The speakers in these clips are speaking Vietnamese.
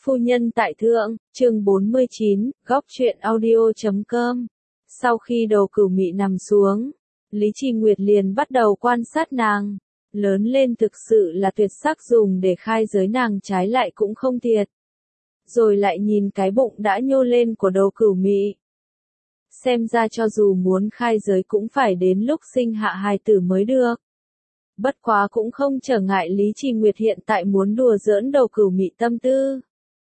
Phu nhân tại thượng, chương 49, góc truyện audio.com. Sau khi Đồ Cửu Mị nằm xuống, Lý Trì Nguyệt liền bắt đầu quan sát nàng. Lớn lên thực sự là tuyệt sắc, dùng để khai giới nàng trái lại cũng không thiệt. Rồi lại nhìn cái bụng đã nhô lên của Đồ Cửu Mị. Xem ra cho dù muốn khai giới cũng phải đến lúc sinh hạ hài tử mới được. Bất quá cũng không trở ngại Lý Trì Nguyệt hiện tại muốn đùa giỡn Đồ Cửu Mị tâm tư.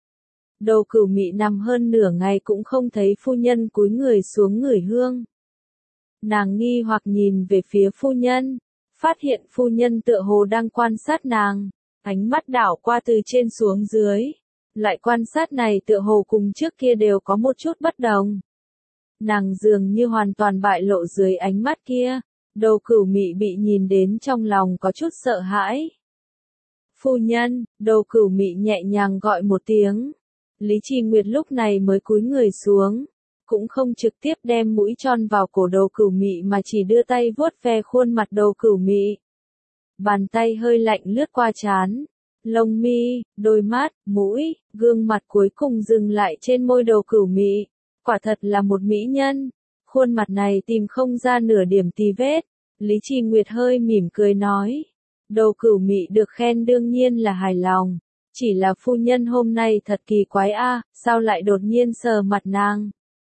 Đồ Cửu Mị nằm hơn nửa ngày cũng không thấy phu nhân cúi người xuống ngửi hương. Nàng nghi hoặc nhìn về phía phu nhân, phát hiện phu nhân tựa hồ đang quan sát nàng, ánh mắt đảo qua từ trên xuống dưới. Lại quan sát này tựa hồ cùng trước kia đều có một chút bất đồng. Nàng dường như hoàn toàn bại lộ dưới ánh mắt kia. Đồ Cửu Mị bị nhìn đến trong lòng có chút sợ hãi. Phu nhân, Đồ Cửu Mị nhẹ nhàng gọi một tiếng. Lý Trì Nguyệt lúc này mới cúi người xuống, cũng không trực tiếp đem mũi tròn vào cổ Đồ Cửu Mị mà chỉ đưa tay vuốt ve khuôn mặt Đồ Cửu Mị. Bàn tay hơi lạnh lướt qua trán, lông mi, đôi mắt, mũi, gương mặt cuối cùng dừng lại trên môi Đồ Cửu Mị. Quả thật là một mỹ nhân, khuôn mặt này tìm không ra nửa điểm tì vết. Lý Trì Nguyệt hơi mỉm cười nói, Đồ Cửu Mị được khen đương nhiên là hài lòng. Chỉ là phu nhân hôm nay thật kỳ quái a, sao lại đột nhiên sờ mặt nàng?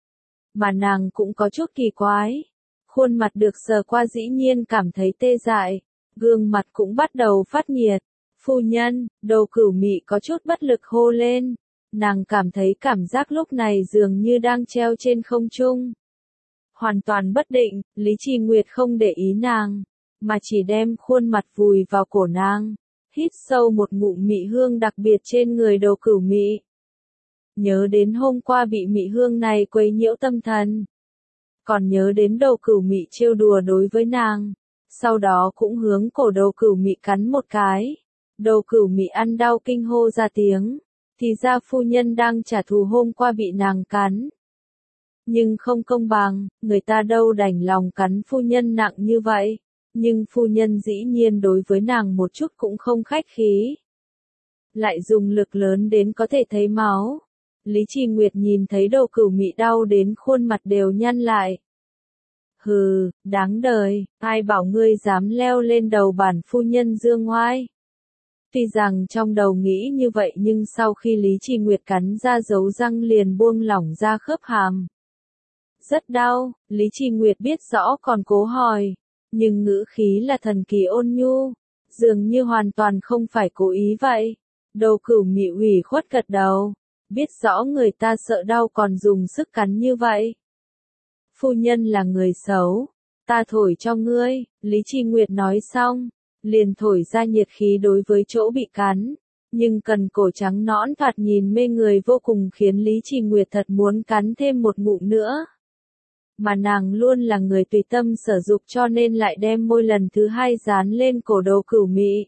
Mà nàng cũng có chút kỳ quái. Khuôn mặt được sờ qua dĩ nhiên cảm thấy tê dại, gương mặt cũng bắt đầu phát nhiệt. Phu nhân, Đồ Cửu Mị có chút bất lực hô lên. Nàng cảm thấy cảm giác lúc này dường như đang treo trên không trung. Hoàn toàn bất định, Lý Trì Nguyệt không để ý nàng, mà chỉ đem khuôn mặt vùi vào cổ nàng. Hít sâu một ngụm mị hương đặc biệt trên người Đồ Cửu Mị. Nhớ đến hôm qua bị mị hương này quấy nhiễu tâm thần. Còn nhớ đến Đồ Cửu Mị trêu đùa đối với nàng. Sau đó cũng hướng cổ Đồ Cửu Mị cắn một cái. Đồ Cửu Mị ăn đau kinh hô ra tiếng. Thì ra phu nhân đang trả thù hôm qua bị nàng cắn. Nhưng không công bằng, người ta đâu đành lòng cắn phu nhân nặng như vậy. Nhưng phu nhân dĩ nhiên đối với nàng một chút cũng không khách khí. Lại dùng lực lớn đến có thể thấy máu. Lý Trì Nguyệt nhìn thấy Đồ Cửu Mị đau đến khuôn mặt đều nhăn lại. Hừ, đáng đời, ai bảo ngươi dám leo lên đầu bản phu nhân dương ngoai. Tuy rằng trong đầu nghĩ như vậy nhưng sau khi Lý Trì Nguyệt cắn ra dấu răng liền buông lỏng ra khớp hàm. Rất đau, Lý Trì Nguyệt biết rõ còn cố hỏi. Nhưng ngữ khí là thần kỳ ôn nhu, dường như hoàn toàn không phải cố ý vậy. Đồ Cửu Mị ủy khuất gật đầu, biết rõ người ta sợ đau còn dùng sức cắn như vậy. Phu nhân là người xấu, ta thổi cho ngươi, Lý Trì Nguyệt nói xong, liền thổi ra nhiệt khí đối với chỗ bị cắn. Nhưng cần cổ trắng nõn thoạt nhìn mê người vô cùng khiến Lý Trì Nguyệt thật muốn cắn thêm một ngụm nữa. Mà nàng luôn là người tùy tâm sở dục cho nên lại đem môi lần thứ hai dán lên cổ Đồ Cửu Mị.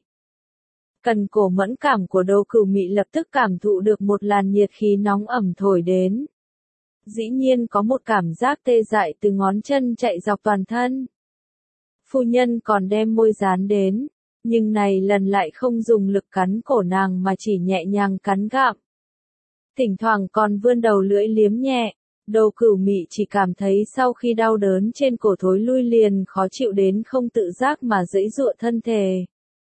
Cần cổ mẫn cảm của Đồ Cửu Mị lập tức cảm thụ được một làn nhiệt khí nóng ẩm thổi đến. Dĩ nhiên có một cảm giác tê dại từ ngón chân chạy dọc toàn thân. Phu nhân còn đem môi dán đến, nhưng này lần lại không dùng lực cắn cổ nàng mà chỉ nhẹ nhàng cắn gặm. Thỉnh thoảng còn vươn đầu lưỡi liếm nhẹ. Đồ Cửu Mị chỉ cảm thấy sau khi đau đớn trên cổ thối lui liền khó chịu đến không tự giác mà giãy giụa thân thể.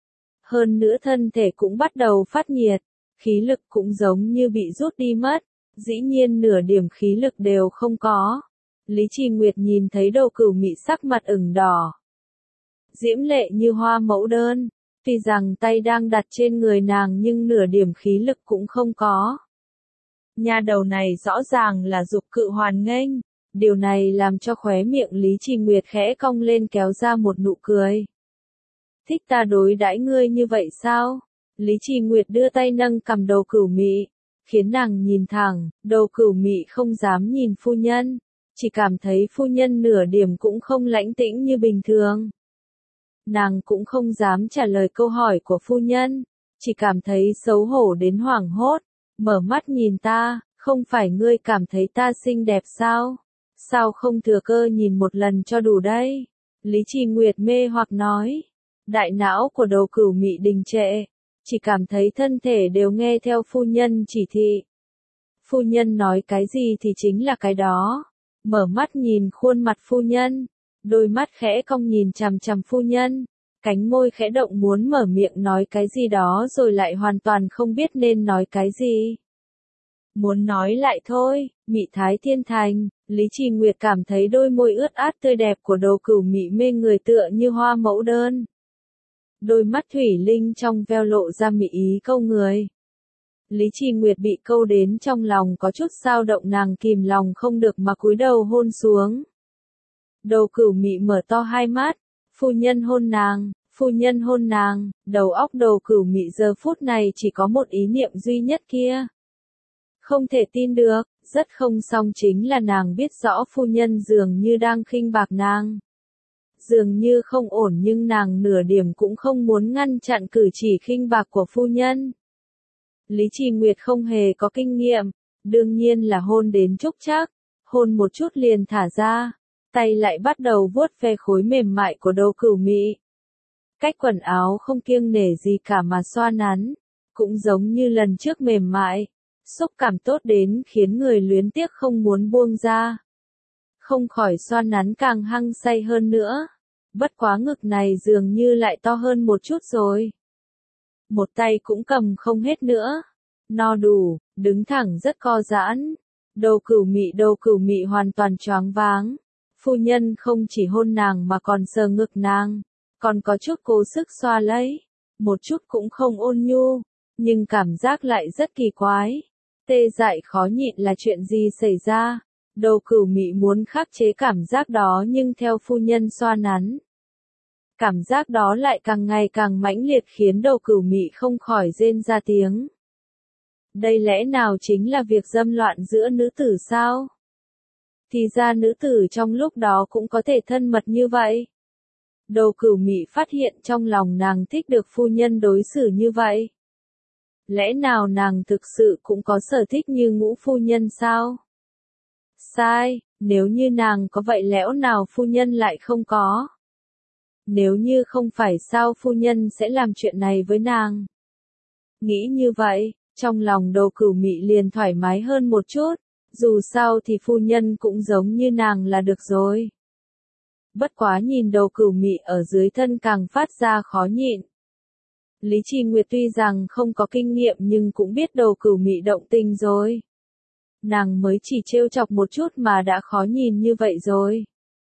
Hơn nữa thân thể cũng bắt đầu phát nhiệt, khí lực cũng giống như bị rút đi mất, dĩ nhiên nửa điểm khí lực đều không có. Lý Trì Nguyệt nhìn thấy Đồ Cửu Mị sắc mặt ửng đỏ, diễm lệ như hoa mẫu đơn, tuy rằng tay đang đặt trên người nàng nhưng nửa điểm khí lực cũng không có. Nha đầu này rõ ràng là dục cự hoàn nghênh, điều này làm cho khóe miệng Lý Trì Nguyệt khẽ cong lên kéo ra một nụ cười. Thích ta đối đãi ngươi như vậy sao? Lý Trì Nguyệt đưa tay nâng cằm Đồ Cửu Mị, khiến nàng nhìn thẳng. Đồ Cửu Mị không dám nhìn phu nhân, chỉ cảm thấy phu nhân nửa điểm cũng không lãnh tĩnh như bình thường. Nàng cũng không dám trả lời câu hỏi của phu nhân, chỉ cảm thấy xấu hổ đến hoảng hốt. Mở mắt nhìn ta, không phải ngươi cảm thấy ta xinh đẹp sao? Sao không thừa cơ nhìn một lần cho đủ đây? Lý Trì Nguyệt mê hoặc nói. Đại não của Đồ Cửu Mị đình trệ. chỉ cảm thấy thân thể đều nghe theo phu nhân chỉ thị. Phu nhân nói cái gì thì chính là cái đó. Mở mắt nhìn khuôn mặt phu nhân, đôi mắt khẽ cong nhìn chằm chằm phu nhân, cánh môi khẽ động muốn mở miệng nói cái gì đó rồi lại hoàn toàn không biết nên nói cái gì. Muốn nói lại thôi, Mị Thái Thiên Thành, Lý Trì Nguyệt cảm thấy đôi môi ướt át tươi đẹp của Đồ Cửu Mị mê người tựa như hoa mẫu đơn. Đôi mắt thủy linh trong veo lộ ra mị ý câu người. Lý Trì Nguyệt bị câu đến trong lòng có chút dao động, nàng kìm lòng không được mà cúi đầu hôn xuống. Đồ Cửu Mị mở to hai mắt, phu nhân hôn nàng, phu nhân hôn nàng, đầu óc Đồ Cửu Mị giờ phút này chỉ có một ý niệm duy nhất kia. Không thể tin được, rất không xong chính là nàng biết rõ phu nhân dường như đang khinh bạc nàng. Dường như không ổn nhưng nàng nửa điểm cũng không muốn ngăn chặn cử chỉ khinh bạc của phu nhân. Lý Trì Nguyệt không hề có kinh nghiệm, đương nhiên là hôn đến trúc trác, hôn một chút liền thả ra, tay lại bắt đầu vuốt ve khối mềm mại của Đồ Cửu Mị. Cách quần áo không kiêng nể gì cả mà xoa nắn, cũng giống như lần trước mềm mại, xúc cảm tốt đến khiến người luyến tiếc không muốn buông ra. Không khỏi xoa nắn càng hăng say hơn nữa, bất quá ngực này dường như lại to hơn một chút rồi. Một tay cũng cầm không hết nữa. No đủ, đứng thẳng rất co giãn. Đồ Cửu Mị hoàn toàn choáng váng. Phu nhân không chỉ hôn nàng mà còn sờ ngực nàng, còn có chút cố sức xoa lấy. Một chút cũng không ôn nhu, nhưng cảm giác lại rất kỳ quái. Tê dại khó nhịn là chuyện gì xảy ra? Đồ Cửu Mị muốn khắc chế cảm giác đó nhưng theo phu nhân xoa nắn, cảm giác đó lại càng ngày càng mãnh liệt khiến Đồ Cửu Mị không khỏi rên ra tiếng. Đây lẽ nào chính là việc dâm loạn giữa nữ tử sao? Thì ra nữ tử trong lúc đó cũng có thể thân mật như vậy. Đồ Cửu Mị phát hiện trong lòng nàng thích được phu nhân đối xử như vậy. Lẽ nào nàng thực sự cũng có sở thích như Ngũ phu nhân sao? Sai, nếu như nàng có vậy lẽ nào phu nhân lại không có? Nếu như không phải sao phu nhân sẽ làm chuyện này với nàng? Nghĩ như vậy, trong lòng Đồ Cửu Mị liền thoải mái hơn một chút, dù sao thì phu nhân cũng giống như nàng là được rồi. Bất quá nhìn Đồ Cửu Mị ở dưới thân càng phát ra khó nhịn. Lý Trì Nguyệt tuy rằng không có kinh nghiệm nhưng cũng biết Đồ Cửu Mị động tình rồi. Nàng mới chỉ trêu chọc một chút mà đã khó nhìn như vậy rồi.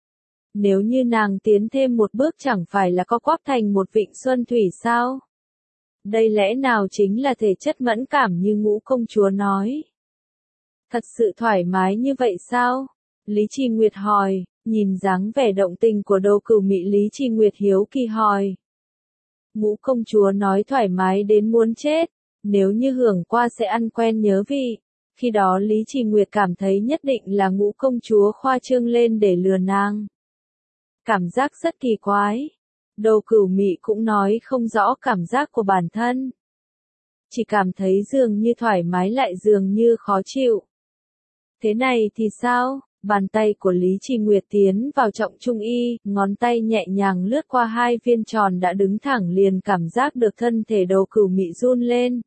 Nếu như nàng tiến thêm một bước chẳng phải là co quắp thành một vịnh xuân thủy sao? Đây lẽ nào chính là thể chất mẫn cảm như Ngũ công chúa nói? Thật sự thoải mái như vậy sao? Lý Trì Nguyệt hỏi, nhìn dáng vẻ động tình của Đồ Cửu Mị Lý Trì Nguyệt hiếu kỳ hỏi. Ngũ công chúa nói thoải mái đến muốn chết, nếu như hưởng qua sẽ ăn quen nhớ vị. Khi đó Lý Trì Nguyệt cảm thấy nhất định là Ngũ công chúa khoa trương lên để lừa nàng. Cảm giác rất kỳ quái. Đồ Cửu Mị cũng nói không rõ cảm giác của bản thân. Chỉ cảm thấy dường như thoải mái lại dường như khó chịu. Thế này thì sao? Bàn tay của Lý Trì Nguyệt tiến vào trọng trung y, ngón tay nhẹ nhàng lướt qua hai viên tròn đã đứng thẳng liền cảm giác được thân thể Đồ Cửu Mị run lên.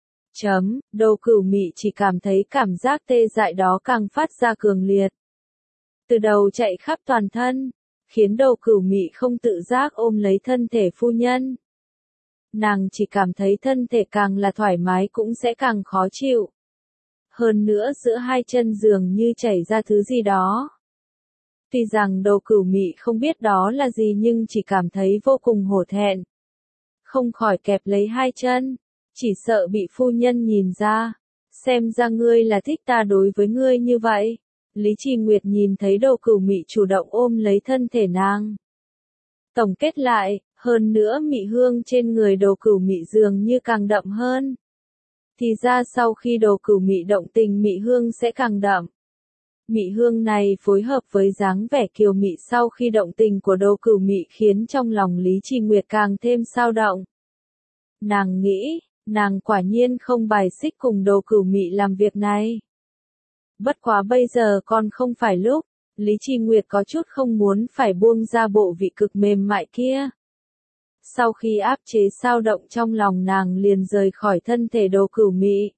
Đồ Cửu Mị chỉ cảm thấy cảm giác tê dại đó càng phát ra cường liệt. Từ đầu chạy khắp toàn thân, khiến Đồ Cửu Mị không tự giác ôm lấy thân thể phu nhân. Nàng chỉ cảm thấy thân thể càng là thoải mái cũng sẽ càng khó chịu. Hơn nữa giữa hai chân dường như chảy ra thứ gì đó. Tuy rằng Đồ Cửu Mị không biết đó là gì nhưng chỉ cảm thấy vô cùng hổ thẹn. Không khỏi kẹp lấy hai chân, chỉ sợ bị phu nhân nhìn ra. Xem ra ngươi là thích ta đối với ngươi như vậy. Lý Trì Nguyệt nhìn thấy Đồ Cửu Mị chủ động ôm lấy thân thể nàng. Tổng kết lại, hơn nữa mị hương trên người Đồ Cửu Mị dường như càng đậm hơn. Thì ra sau khi Đồ Cửu Mị động tình mị hương sẽ càng đậm. Mị hương này phối hợp với dáng vẻ kiều mị sau khi động tình của Đồ Cửu Mị khiến trong lòng Lý Trì Nguyệt càng thêm xao động. Nàng nghĩ, nàng quả nhiên không bài xích cùng Đồ Cửu Mị làm việc này. Bất quá bây giờ còn không phải lúc, Lý Trì Nguyệt có chút không muốn phải buông ra bộ vị cực mềm mại kia. Sau khi áp chế dao động trong lòng nàng liền rời khỏi thân thể Đồ Cửu Mị.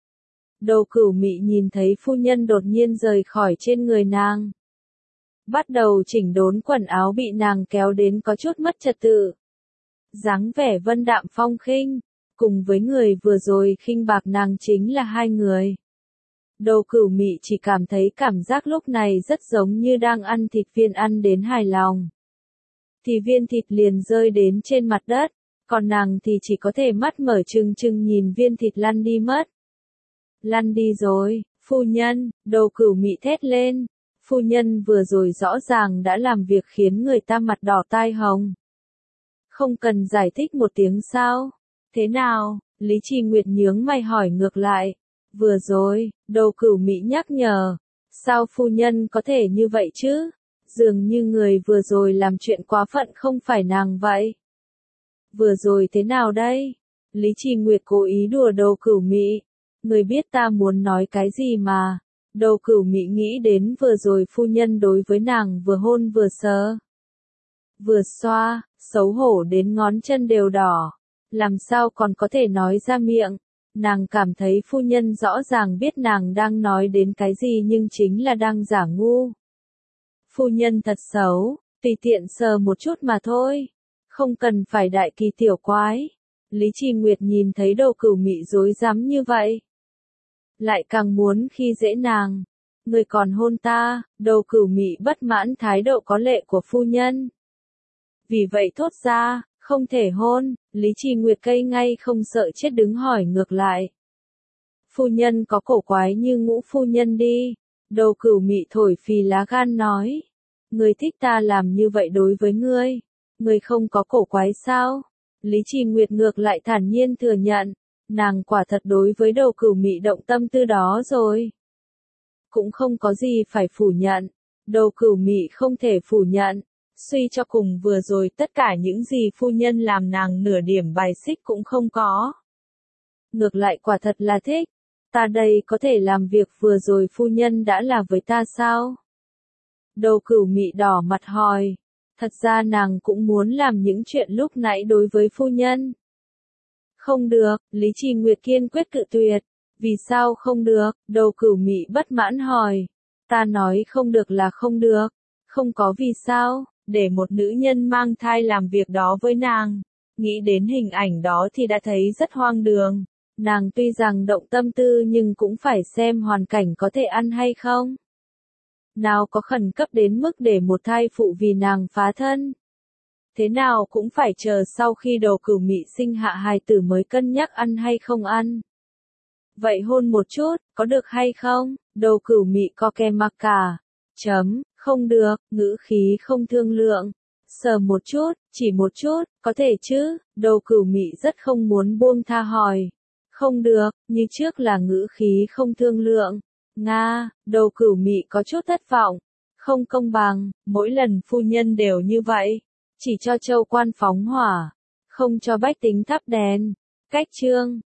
Đồ Cửu Mị nhìn thấy phu nhân đột nhiên rời khỏi trên người nàng. Bắt đầu chỉnh đốn quần áo bị nàng kéo đến có chút mất trật tự. Dáng vẻ vân đạm phong khinh, cùng với người vừa rồi khinh bạc nàng chính là hai người. Đồ Cửu Mị chỉ cảm thấy cảm giác lúc này rất giống như đang ăn thịt viên ăn đến hài lòng. Thì viên thịt liền rơi đến trên mặt đất, còn nàng thì chỉ có thể mắt mở trừng trừng nhìn viên thịt lăn đi mất. Lăn đi rồi, phu nhân, Đồ Cửu Mị thét lên. Phu nhân vừa rồi rõ ràng đã làm việc khiến người ta mặt đỏ tai hồng. Không cần giải thích một tiếng sao? Thế nào? Lý Trì Nguyệt nhướng mày hỏi ngược lại. Vừa rồi, Đồ Cửu Mị nhắc nhở. Sao phu nhân có thể như vậy chứ? Dường như người vừa rồi làm chuyện quá phận không phải nàng vậy. Vừa rồi thế nào đây? Lý Trì Nguyệt cố ý đùa Đồ Cửu Mị. Người biết ta muốn nói cái gì mà. Đồ Cửu Mị nghĩ đến vừa rồi phu nhân đối với nàng vừa hôn vừa sờ. Vừa xoa, xấu hổ đến ngón chân đều đỏ. Làm sao còn có thể nói ra miệng. Nàng cảm thấy phu nhân rõ ràng biết nàng đang nói đến cái gì nhưng chính là đang giả ngu. Phu nhân thật xấu, tùy tiện sờ một chút mà thôi. Không cần phải đại kỳ tiểu quái. Lý Trì Nguyệt nhìn thấy Đồ Cửu Mị dối dám như vậy. Lại càng muốn khi dễ nàng. Người còn hôn ta, Đồ Cửu Mị bất mãn thái độ có lệ của phu nhân. Vì vậy thốt ra, không thể hôn, Lý Trì Nguyệt cây ngay không sợ chết đứng hỏi ngược lại. Phu nhân có cổ quái như Ngũ phu nhân đi. Đồ Cửu Mị thổi phì lá gan nói. Người thích ta làm như vậy đối với ngươi. Người không có cổ quái sao? Lý Trì Nguyệt ngược lại thản nhiên thừa nhận. Nàng quả thật đối với Đồ Cửu Mị động tâm tư đó rồi. Cũng không có gì phải phủ nhận. Đồ Cửu Mị không thể phủ nhận. Suy cho cùng vừa rồi tất cả những gì phu nhân làm nàng nửa điểm bài xích cũng không có. Ngược lại quả thật là thích. Ta đây có thể làm việc vừa rồi phu nhân đã làm với ta sao? Đồ Cửu Mị đỏ mặt hỏi. Thật ra nàng cũng muốn làm những chuyện lúc nãy đối với phu nhân. Không được, Lý Trì Nguyệt kiên quyết cự tuyệt. Vì sao không được? Đồ Cửu Mị bất mãn hỏi. Ta nói không được là không được. Không có vì sao, để một nữ nhân mang thai làm việc đó với nàng. Nghĩ đến hình ảnh đó thì đã thấy rất hoang đường. Nàng tuy rằng động tâm tư nhưng cũng phải xem hoàn cảnh có thể ăn hay không. Nào có khẩn cấp đến mức để một thai phụ vì nàng phá thân. Thế nào cũng phải chờ sau khi Đồ Cửu Mị sinh hạ hài tử mới cân nhắc ăn hay không ăn. Vậy hôn một chút, có được hay không? Đồ Cửu Mị co kè mặc cả. Không được, ngữ khí không thương lượng. Sờ một chút, chỉ một chút, có thể chứ? Đồ Cửu Mị rất không muốn buông tha hỏi. Không được, như trước là ngữ khí không thương lượng. Nga, Đồ Cửu Mị có chút thất vọng. Không công bằng, mỗi lần phu nhân đều như vậy. Chỉ cho châu quan phóng hỏa. Không cho bách tính thắp đèn. Cách chương.